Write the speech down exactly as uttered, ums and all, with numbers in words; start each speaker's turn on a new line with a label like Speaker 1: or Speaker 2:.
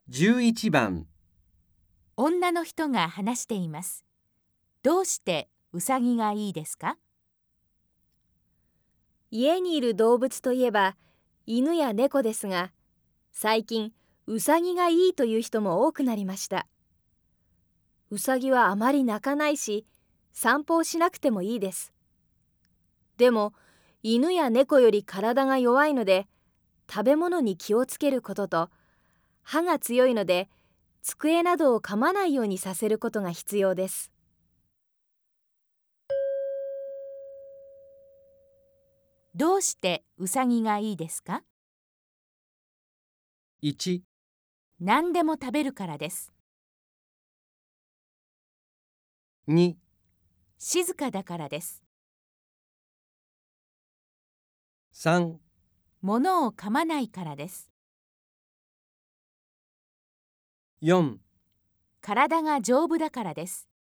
Speaker 1: じゅういちばん
Speaker 2: 女の人が話しています。どうしてウサギがいいですか？
Speaker 3: 家にいる動物といえば犬や猫ですが、最近ウサギがいいという人も多くなりました。ウサギはあまり鳴かないし、散歩をしなくてもいいです。でも犬や猫より体が弱いので、食べ物に気をつけることと、歯が強いので机などを噛まないようにさせることが必要です。
Speaker 2: どうしてウサギがいいですか？
Speaker 1: いち、
Speaker 2: 何でも食べるからです。
Speaker 1: に、
Speaker 2: 静かだからです。
Speaker 1: さん、
Speaker 2: 物を噛まないからです。
Speaker 1: よん
Speaker 2: 体が丈夫だからです。